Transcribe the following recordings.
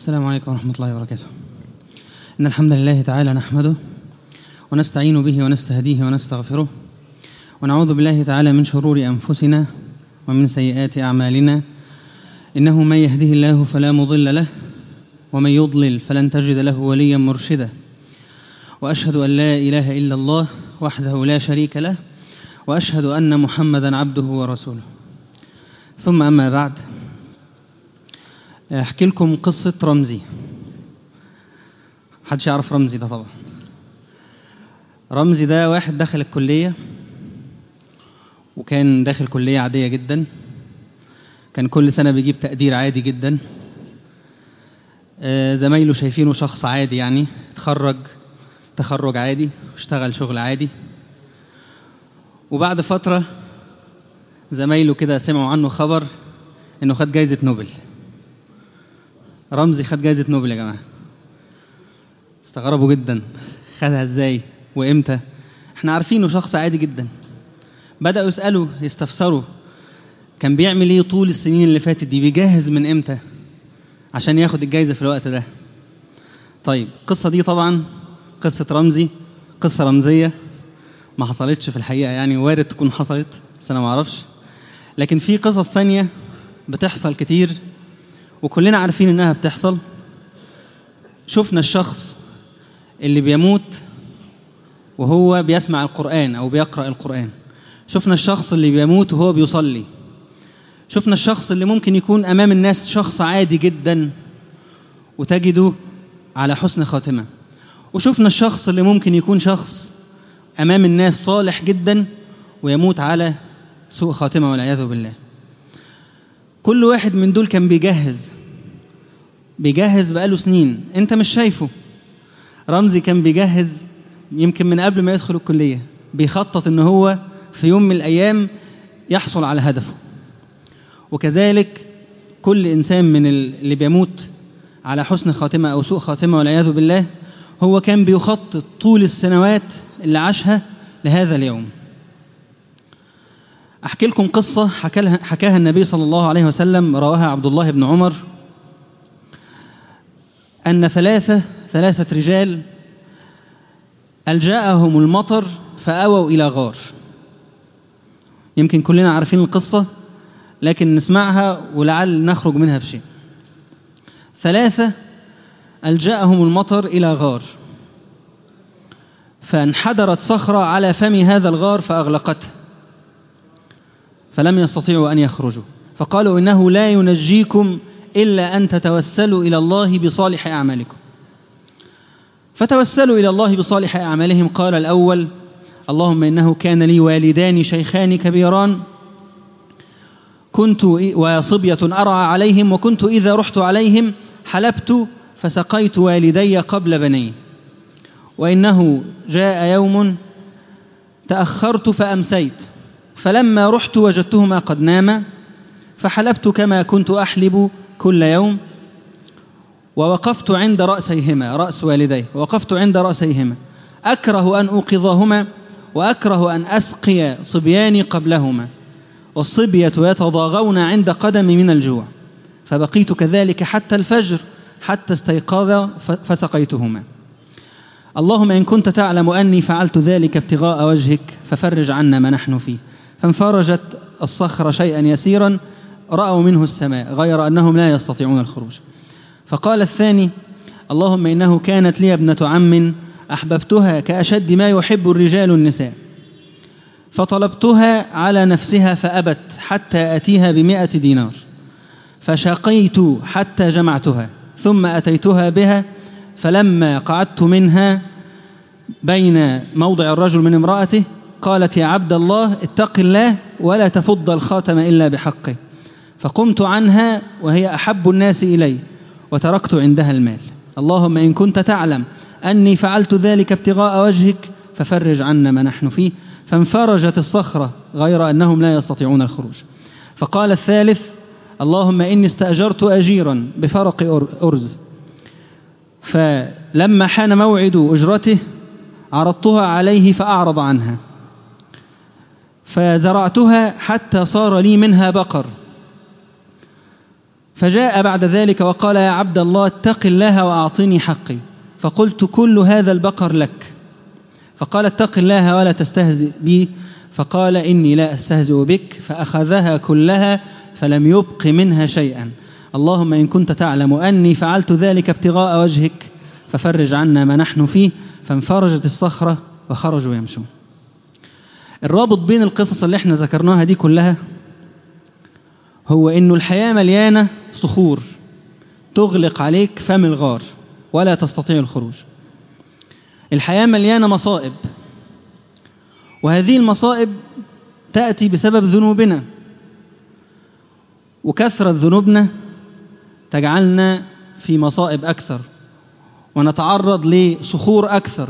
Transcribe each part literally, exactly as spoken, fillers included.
السلام عليكم ورحمة الله وبركاته. إن الحمد لله تعالى نحمده ونستعين به ونستهديه ونستغفره، ونعوذ بالله تعالى من شرور أنفسنا ومن سيئات أعمالنا، إنه من يهده الله فلا مضل له ومن يضلل فلن تجد له وليا مرشدا، وأشهد أن لا إله إلا الله وحده لا شريك له، وأشهد أن محمدا عبده ورسوله. ثم أما بعد، أحكي لكم قصة رمزي. محدش يعرف رمزي ده طبعا. رمزي ده واحد دخل الكلية، وكان داخل كلية عادية جدا، كان كل سنة بيجيب تقدير عادي جدا، زمايله شايفينه شخص عادي، يعني تخرج تخرج عادي واشتغل شغل عادي. وبعد فترة زمايله كده سمعوا عنه خبر انه خد جايزة نوبل. رمزي خد جايزة نوبل يا جماعة. استغربوا جدا، خدها ازاي وامتى؟ احنا عارفينه شخص عادي جدا. بدأوا يسألوا يستفسروا كان بيعمل ايه طول السنين اللي فاتت دي، بيجهز من امتى عشان ياخد الجايزة في الوقت ده. طيب القصة دي طبعا قصة رمزي قصة رمزية، ما حصلتش في الحقيقة، يعني وارد تكون حصلت بس انا ما اعرفش. لكن في قصص ثانية بتحصل كتير وكلنا عارفين انها بتحصل. شفنا الشخص اللي بيموت وهو بيسمع القرآن او بيقرأ القرآن، شفنا الشخص اللي بيموت وهو بيصلي، شفنا الشخص اللي ممكن يكون امام الناس شخص عادي جدا وتجده على حسن خاتمة، وشفنا الشخص اللي ممكن يكون شخص امام الناس صالح جدا ويموت على سوء خاتمة والعياذ بالله. كل واحد من دول كان بيجهز بيجهز بقاله سنين، انت مش شايفه. رمزي كان بيجهز يمكن من قبل ما يدخل الكلية، بيخطط ان هو في يوم من الايام يحصل على هدفه. وكذلك كل انسان من اللي بيموت على حسن خاتمة او سوء خاتمة والعياذ بالله، هو كان بيخطط طول السنوات اللي عاشها لهذا اليوم. أحكي لكم قصة حكاها النبي صلى الله عليه وسلم، رواها عبد الله بن عمر، أن ثلاثة ثلاثة رجال ألجأهم المطر فأووا إلى غار. يمكن كلنا عارفين القصة، لكن نسمعها ولعل نخرج منها بشيء. ثلاثة ألجأهم المطر إلى غار، فانحدرت صخرة على فم هذا الغار فأغلقته، فلم يستطيعوا أن يخرجوا، فقالوا إنه لا ينجيكم إلا أن تتوسلوا إلى الله بصالح أعمالكم. فتوسلوا إلى الله بصالح أعمالهم. قال الأول: اللهم إنه كان لي والدان شيخان كبيران، كنت وصبية أرعى عليهم، وكنت إذا رحت عليهم حلبت فسقيت والدي قبل بني، وإنه جاء يوم تأخرت فأمسيت، فلما رحت وجدتهما قد ناما، فحلبت كما كنت أحلب كل يوم، ووقفت عند رأسيهما رأس والدي وقفت عند رأسيهما أكره أن أوقظهما، وأكره أن أسقي صبياني قبلهما، والصبية يتضاغون عند قدمي من الجوع، فبقيت كذلك حتى الفجر حتى استيقظ فسقيتهما. اللهم إن كنت تعلم أني فعلت ذلك ابتغاء وجهك ففرج عنا ما نحن فيه. فانفرجت الصخرة شيئا يسيرا رأوا منه السماء، غير أنهم لا يستطيعون الخروج. فقال الثاني: اللهم إنه كانت لي ابنة عم أحببتها كأشد ما يحب الرجال النساء، فطلبتها على نفسها فأبت حتى أتيها بمئة دينار، فشقيت حتى جمعتها، ثم أتيتها بها، فلما قعدت منها بين موضع الرجل من امرأته قالت: يا عبد الله اتق الله ولا تفض الخاتم إلا بحقه، فقمت عنها وهي أحب الناس إلي وتركت عندها المال. اللهم إن كنت تعلم أني فعلت ذلك ابتغاء وجهك ففرج عنا ما نحن فيه. فانفرجت الصخرة غير أنهم لا يستطيعون الخروج. فقال الثالث: اللهم إني استأجرت أجيرا بفرق أرز، فلما حان موعد أجرته عرضتها عليه فأعرض عنها، فزرعتها حتى صار لي منها بقر، فجاء بعد ذلك وقال يا عبد الله اتق الله وأعطني حقي. فقلت كل هذا البقر لك. فقال اتق الله ولا تستهزئ بي. فقال إني لا أستهزئ بك. فأخذها كلها فلم يبق منها شيئا. اللهم إن كنت تعلم أني فعلت ذلك ابتغاء وجهك ففرج عنا ما نحن فيه. فانفرجت الصخرة وخرجوا يمشون. الرابط بين القصص اللي احنا ذكرناها دي كلها هو إنه الحياة مليانة صخور تغلق عليك فم الغار ولا تستطيع الخروج. الحياة مليانة مصائب، وهذه المصائب تأتي بسبب ذنوبنا، وكثرة ذنوبنا تجعلنا في مصائب أكثر، ونتعرض لصخور أكثر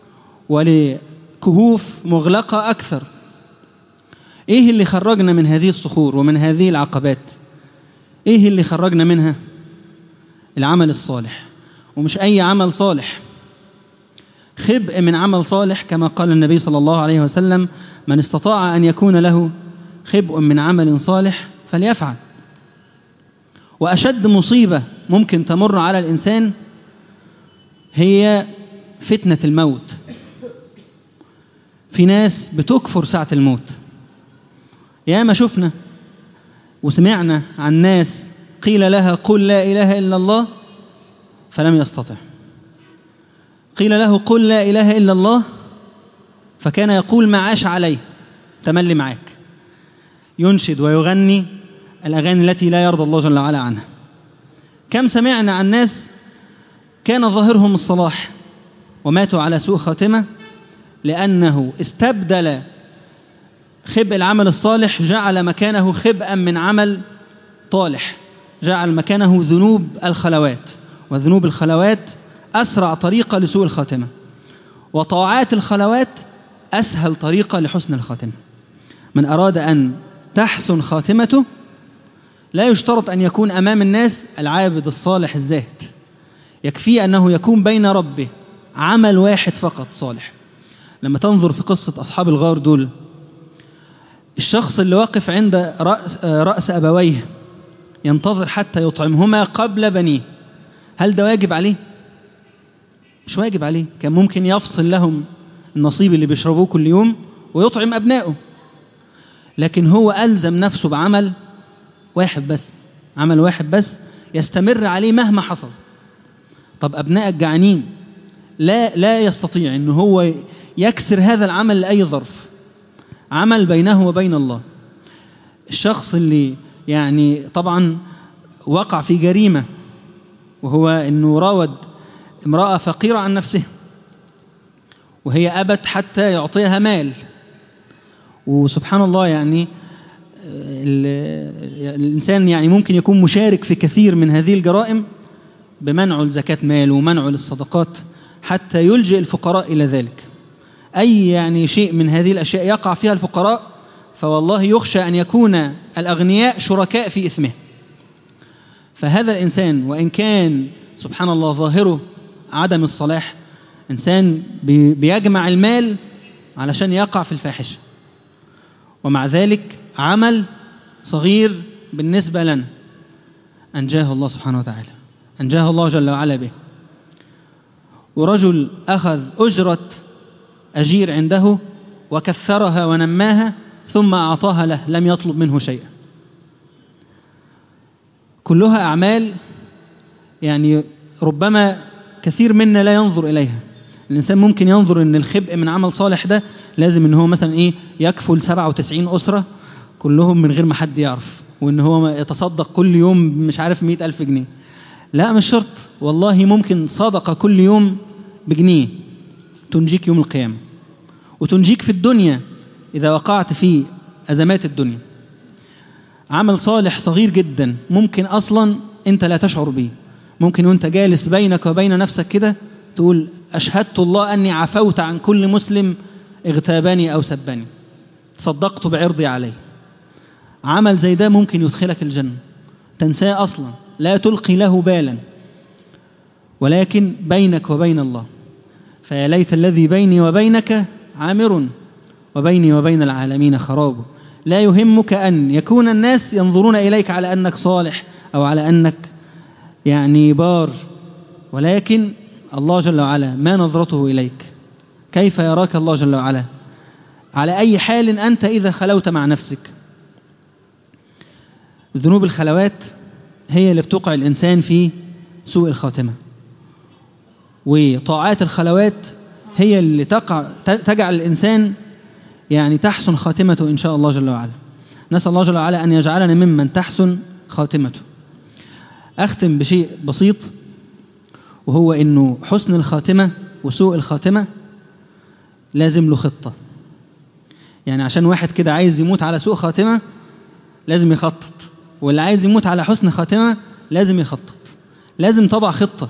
ولكهوف مغلقة أكثر. إيه اللي خرجنا من هذه الصخور ومن هذه العقبات؟ إيه اللي خرجنا منها؟ العمل الصالح، ومش أي عمل صالح، خبء من عمل صالح، كما قال النبي صلى الله عليه وسلم من استطاع أن يكون له خبء من عمل صالح فليفعل. وأشد مصيبة ممكن تمر على الإنسان هي فتنة الموت. في ناس بتكفر ساعة الموت. يا ما شفنا وسمعنا عن ناس قيل لها قل لا إله إلا الله فلم يستطع، قيل له قل لا إله إلا الله فكان يقول ما عاش عليه، تملي معاك، ينشد ويغني الأغاني التي لا يرضى الله جل وعلا عنها. كم سمعنا عن ناس كان ظاهرهم الصلاح وماتوا على سوء خاتمة لأنه استبدل خبء العمل الصالح، جعل مكانه خبئا من عمل طالح، جعل مكانه ذنوب الخلوات، وذنوب الخلوات أسرع طريقة لسوء الخاتمة، وطاعات الخلوات أسهل طريقة لحسن الخاتمة. من أراد أن تحسن خاتمته لا يشترط أن يكون أمام الناس العابد الصالح الزاهد، يكفي أنه يكون بين ربه عمل واحد فقط صالح. لما تنظر في قصة أصحاب الغار دول، الشخص اللي واقف عند رأس, رأس أبويه ينتظر حتى يطعمهما قبل بنيه، هل ده واجب عليه؟ مش واجب عليه. كان ممكن يفصل لهم النصيب اللي بيشربوه كل يوم ويطعم أبنائه، لكن هو ألزم نفسه بعمل واحد بس، عمل واحد بس يستمر عليه مهما حصل. طب أبنائك جعانين، لا لا يستطيع إنه هو يكسر هذا العمل لأي ظرف، عمل بينه وبين الله. الشخص اللي يعني طبعا وقع في جريمة، وهو إنه راود امرأة فقيرة عن نفسها وهي أبت حتى يعطيها مال. وسبحان الله يعني الإنسان يعني ممكن يكون مشارك في كثير من هذه الجرائم بمنعه الزكاة مال ومنعه للصدقات حتى يلجئ الفقراء إلى ذلك. أي يعني شيء من هذه الأشياء يقع فيها الفقراء فوالله يخشى أن يكون الأغنياء شركاء في إثمه. فهذا الإنسان وإن كان سبحان الله ظاهره عدم الصلاح، إنسان بيجمع المال علشان يقع في الفاحشة، ومع ذلك عمل صغير بالنسبة لنا أنجاه الله سبحانه وتعالى، أنجاه الله جل وعلا به. ورجل أخذ أجرة أجير عنده وكثرها ونماها ثم أعطاها له، لم يطلب منه شيئا. كلها أعمال يعني ربما كثير منا لا ينظر إليها. الإنسان ممكن ينظر أن الخبء من عمل صالح ده لازم أنه مثلا إيه يكفل سبعة وتسعين أسرة كلهم من غير ما حد يعرف، وأن هو يتصدق كل يوم مش عارف مئة ألف جنيه. لا، مش شرط والله، ممكن صدقة كل يوم بجنيه تنجيك يوم القيامة، وتنجيك في الدنيا إذا وقعت في أزمات الدنيا. عمل صالح صغير جدا ممكن أصلا أنت لا تشعر به، ممكن وأنت جالس بينك وبين نفسك كده تقول أشهدت الله أني عفوت عن كل مسلم اغتابني أو سبني، صدقت بعرضي عليه. عمل زي ده ممكن يدخلك الجنة، تنساه أصلا، لا تلقي له بالا، ولكن بينك وبين الله. فيا ليت الذي بيني وبينك عامر وبيني وبين العالمين خراب. لا يهمك أن يكون الناس ينظرون إليك على أنك صالح أو على أنك يعني بار، ولكن الله جل وعلا ما نظرته إليك؟ كيف يراك الله جل وعلا؟ على أي حال أنت إذا خلوت مع نفسك؟ ذنوب الخلوات هي اللي بتوقع الإنسان في سوء الخاتمة، وطاعات الخلوات هي اللي تقع تجعل الإنسان يعني تحسن خاتمته إن شاء الله جل وعلا. نسأل الله جل وعلا أن يجعلنا ممن تحسن خاتمته. أختم بشيء بسيط، وهو إنه حسن الخاتمة وسوء الخاتمة لازم له خطة. يعني عشان واحد كده عايز يموت على سوء خاتمة لازم يخطط، واللي عايز يموت على حسن خاتمة لازم يخطط. لازم تضع خطة،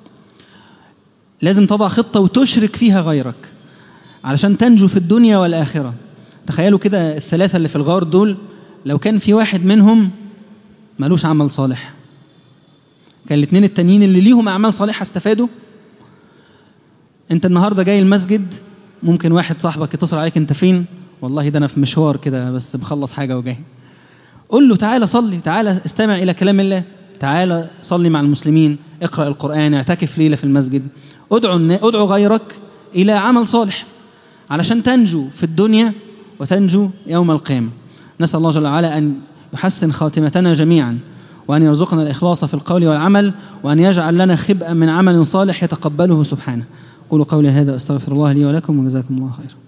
لازم تضع خطة وتشرك فيها غيرك علشان تنجو في الدنيا والآخرة. تخيلوا كده الثلاثة اللي في الغار دول، لو كان في واحد منهم ملوش عمل صالح، كان الاثنين التانيين اللي ليهم أعمال صالحة استفادوا. انت النهاردة جاي المسجد، ممكن واحد صاحبك يتصل عليك، انت فين؟ والله ده انا في مشوار كده بس بخلص حاجة وجاي. قل له تعالى صلي، تعالى استمع إلى كلام الله، تعالى صلي مع المسلمين، اقرأ القرآن، اعتكف ليلة في المسجد. ادعو, ادعو غيرك إلى عمل صالح علشان تنجو في الدنيا وتنجو يوم القيامة. نسأل الله جل وعلا أن يحسن خاتمتنا جميعا، وأن يرزقنا الإخلاص في القول والعمل، وأن يجعل لنا خبأ من عمل صالح يتقبله سبحانه. قولوا قولي هذا، أستغفر الله لي ولكم، وجزاكم الله خيرا.